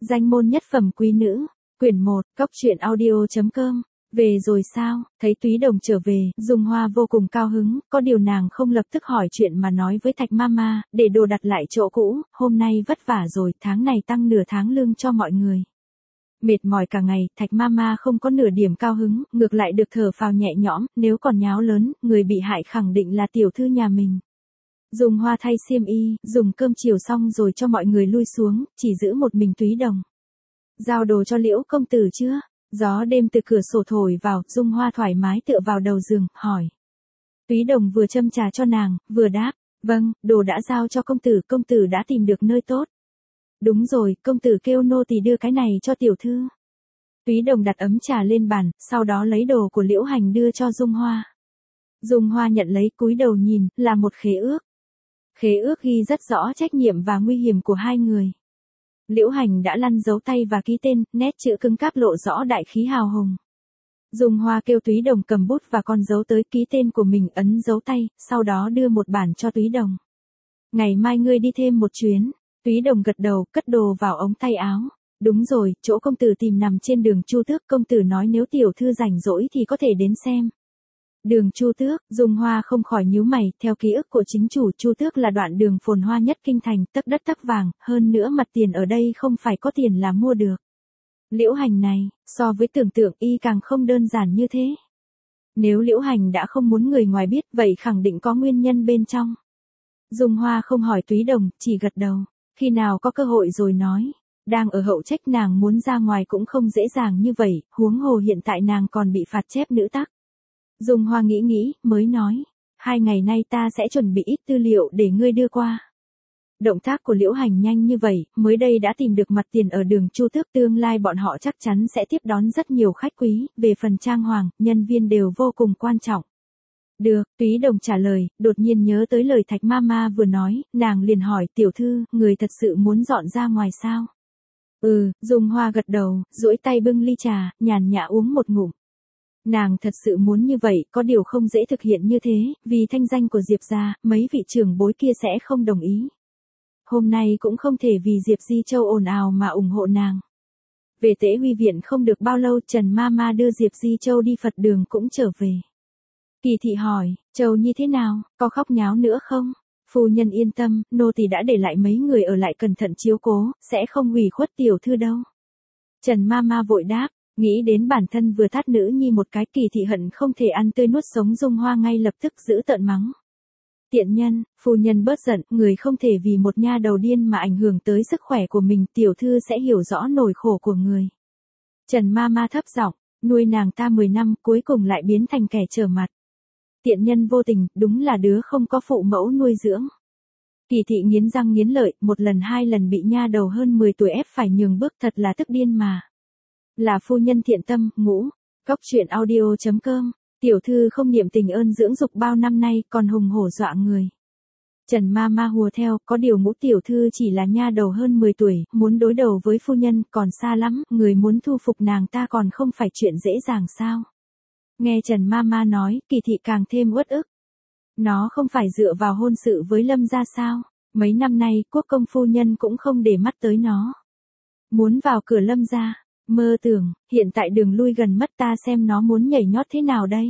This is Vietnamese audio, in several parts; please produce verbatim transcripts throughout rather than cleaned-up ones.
Danh môn nhất phẩm quý nữ, quyển một, cốc truyện audio chấm com. Về rồi sao, thấy Túy Đồng trở về, Dung Hoa vô cùng cao hứng, có điều nàng không lập tức hỏi chuyện mà nói với Thạch Mama, để đồ đặt lại chỗ cũ, hôm nay vất vả rồi, tháng này tăng nửa tháng lương cho mọi người. Mệt mỏi cả ngày, Thạch Mama không có nửa điểm cao hứng, ngược lại được thở phào nhẹ nhõm, nếu còn nháo lớn, người bị hại khẳng định là tiểu thư nhà mình. Dung Hoa thay xiêm y, dùng cơm chiều xong rồi cho mọi người lui xuống, chỉ giữ một mình Túy Đồng. Giao đồ cho Liễu công tử chưa? Gió đêm từ cửa sổ thổi vào, Dung Hoa thoải mái tựa vào đầu giường, hỏi. Túy Đồng vừa châm trà cho nàng, vừa đáp, vâng, đồ đã giao cho công tử, công tử đã tìm được nơi tốt. Đúng rồi, công tử kêu nô tỳ đưa cái này cho tiểu thư. Túy Đồng đặt ấm trà lên bàn, sau đó lấy đồ của Liễu Hành đưa cho Dung Hoa. Dung Hoa nhận lấy, cúi đầu nhìn, là một khế ước. Khế ước ghi rất rõ trách nhiệm và nguy hiểm của hai người. Liễu Hành đã lăn dấu tay và ký tên, nét chữ cứng cáp lộ rõ đại khí hào hùng. Dung Hoa kêu Túy Đồng cầm bút và con dấu tới ký tên của mình, ấn dấu tay, sau đó đưa một bản cho Túy Đồng. Ngày mai ngươi đi thêm một chuyến. Túy Đồng gật đầu, cất đồ vào ống tay áo. Đúng rồi, chỗ công tử tìm nằm trên đường Chu Tước, công tử nói nếu tiểu thư rảnh rỗi thì có thể đến xem. Đường Chu Tước, Dung Hoa không khỏi nhíu mày, theo ký ức của chính chủ, Chu Tước là đoạn đường phồn hoa nhất kinh thành, tấc đất tấc vàng, hơn nữa mặt tiền ở đây không phải có tiền là mua được. Liễu Hành này, so với tưởng tượng y càng không đơn giản như thế. Nếu Liễu Hành đã không muốn người ngoài biết, vậy khẳng định có nguyên nhân bên trong. Dung Hoa không hỏi Túy Đồng, chỉ gật đầu, khi nào có cơ hội rồi nói. Đang ở hậu trách nàng muốn ra ngoài cũng không dễ dàng như vậy, huống hồ hiện tại nàng còn bị phạt chép nữ tắc. Dung Hoa nghĩ nghĩ, mới nói, hai ngày nay ta sẽ chuẩn bị ít tư liệu để ngươi đưa qua. Động tác của Liễu Hành nhanh như vậy, mới đây đã tìm được mặt tiền ở đường Chu Tước, tương lai bọn họ chắc chắn sẽ tiếp đón rất nhiều khách quý, về phần trang hoàng, nhân viên đều vô cùng quan trọng. Được, Túy Đồng trả lời, đột nhiên nhớ tới lời Thạch Mama vừa nói, nàng liền hỏi, tiểu thư, người thật sự muốn dọn ra ngoài sao? Ừ, Dung Hoa gật đầu, duỗi tay bưng ly trà, nhàn nhã uống một ngụm. Nàng thật sự muốn như vậy, có điều không dễ thực hiện như thế, vì thanh danh của Diệp gia, mấy vị trưởng bối kia sẽ không đồng ý. Hôm nay cũng không thể vì Diệp Di Châu ồn ào mà ủng hộ nàng. Về Tế Huy viện không được bao lâu, Trần Mama đưa Diệp Di Châu đi Phật đường cũng trở về. Kỳ thị hỏi, Châu Nhi thế nào, có khóc nháo nữa không? Phu nhân yên tâm, nô tỳ đã để lại mấy người ở lại cẩn thận chiếu cố, sẽ không hủy khuất tiểu thư đâu. Trần Mama vội đáp. Nghĩ đến bản thân vừa thắt nữ nhi một cái, Kỳ thị hận không thể ăn tươi nuốt sống Dung Hoa ngay lập tức giữ tợn mắng. Tiện nhân, phu nhân bớt giận, người không thể vì một nha đầu điên mà ảnh hưởng tới sức khỏe của mình, tiểu thư sẽ hiểu rõ nỗi khổ của người. Trần Mama thấp giọng, nuôi nàng ta mười năm cuối cùng lại biến thành kẻ trở mặt. Tiện nhân vô tình, đúng là đứa không có phụ mẫu nuôi dưỡng. Kỳ thị nghiến răng nghiến lợi, một lần hai lần bị nha đầu hơn mười tuổi ép phải nhường bước, thật là tức điên mà. Là phu nhân thiện tâm, ngũ, cốc truyện audio chấm com, tiểu thư không niệm tình ơn dưỡng dục bao năm nay, còn hùng hổ dọa người. Trần Mama hùa theo, có điều ngũ tiểu thư chỉ là nha đầu hơn mười tuổi, muốn đối đầu với phu nhân còn xa lắm, người muốn thu phục nàng ta còn không phải chuyện dễ dàng sao. Nghe Trần Mama nói, Kỳ thị càng thêm uất ức. Nó không phải dựa vào hôn sự với Lâm gia sao, mấy năm nay quốc công phu nhân cũng không để mắt tới nó. Muốn vào cửa Lâm gia. Mơ tưởng, hiện tại đường lui gần mất, ta xem nó muốn nhảy nhót thế nào đây.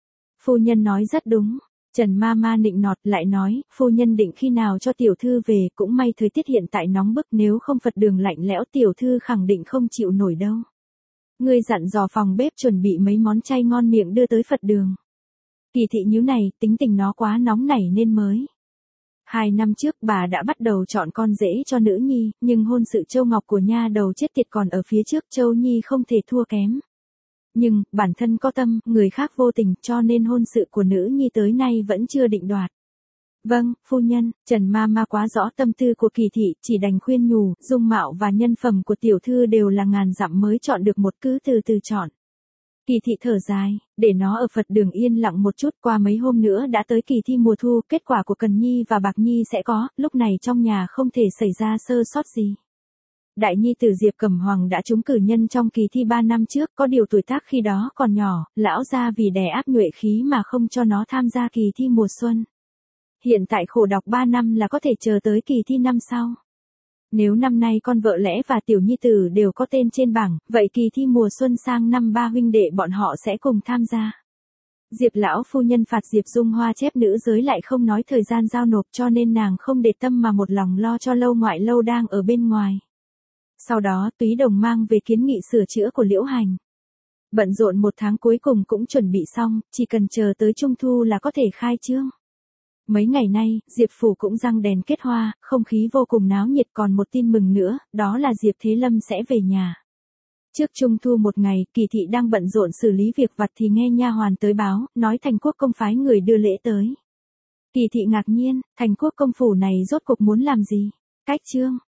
Phu nhân nói rất đúng. Trần Mama nịnh nọt lại nói, phu nhân định khi nào cho tiểu thư về, cũng may thời tiết hiện tại nóng bức, nếu không Phật đường lạnh lẽo tiểu thư khẳng định không chịu nổi đâu. Ngươi dặn dò phòng bếp chuẩn bị mấy món chay ngon miệng đưa tới Phật đường. Kỳ thị nhíu này, tính tình nó quá nóng nảy nên mới. Hai năm trước bà đã bắt đầu chọn con rể cho nữ nhi, nhưng hôn sự Châu Ngọc của nha đầu chết tiệt còn ở phía trước, Châu Nhi không thể thua kém. Nhưng, bản thân có tâm, người khác vô tình, cho nên hôn sự của nữ nhi tới nay vẫn chưa định đoạt. Vâng, phu nhân, Trần Mama quá rõ tâm tư của Kỳ thị, chỉ đành khuyên nhủ, dung mạo và nhân phẩm của tiểu thư đều là ngàn dặm mới chọn được một, cứ từ từ chọn. Kỳ thị thở dài, để nó ở Phật đường yên lặng một chút, qua mấy hôm nữa đã tới kỳ thi mùa thu, kết quả của Cần Nhi và Bạc Nhi sẽ có, lúc này trong nhà không thể xảy ra sơ sót gì. Đại nhi tử Diệp Cẩm Hoàng đã trúng cử nhân trong kỳ thi ba năm trước, có điều tuổi tác khi đó còn nhỏ, lão gia vì đè áp nhuệ khí mà không cho nó tham gia kỳ thi mùa xuân. Hiện tại khổ đọc ba năm là có thể chờ tới kỳ thi năm sau. Nếu năm nay con vợ lẽ và tiểu nhi tử đều có tên trên bảng, vậy kỳ thi mùa xuân sang năm ba huynh đệ bọn họ sẽ cùng tham gia. Diệp lão phu nhân phạt Diệp Dung Hoa chép nữ giới lại không nói thời gian giao nộp, cho nên nàng không để tâm mà một lòng lo cho Lâu Ngoại Lâu đang ở bên ngoài. Sau đó Túy Đồng mang về kiến nghị sửa chữa của Liễu Hành. Bận rộn một tháng cuối cùng cũng chuẩn bị xong, chỉ cần chờ tới Trung Thu là có thể khai trương. Mấy ngày nay, Diệp Phủ cũng răng đèn kết hoa, không khí vô cùng náo nhiệt. Còn một tin mừng nữa, đó là Diệp Thế Lâm sẽ về nhà. Trước Trung Thu một ngày, Kỳ thị đang bận rộn xử lý việc vặt thì nghe nha hoàn tới báo, nói Thành Quốc công phái người đưa lễ tới. Kỳ thị ngạc nhiên, Thành Quốc công phủ này rốt cuộc muốn làm gì? Cách trương,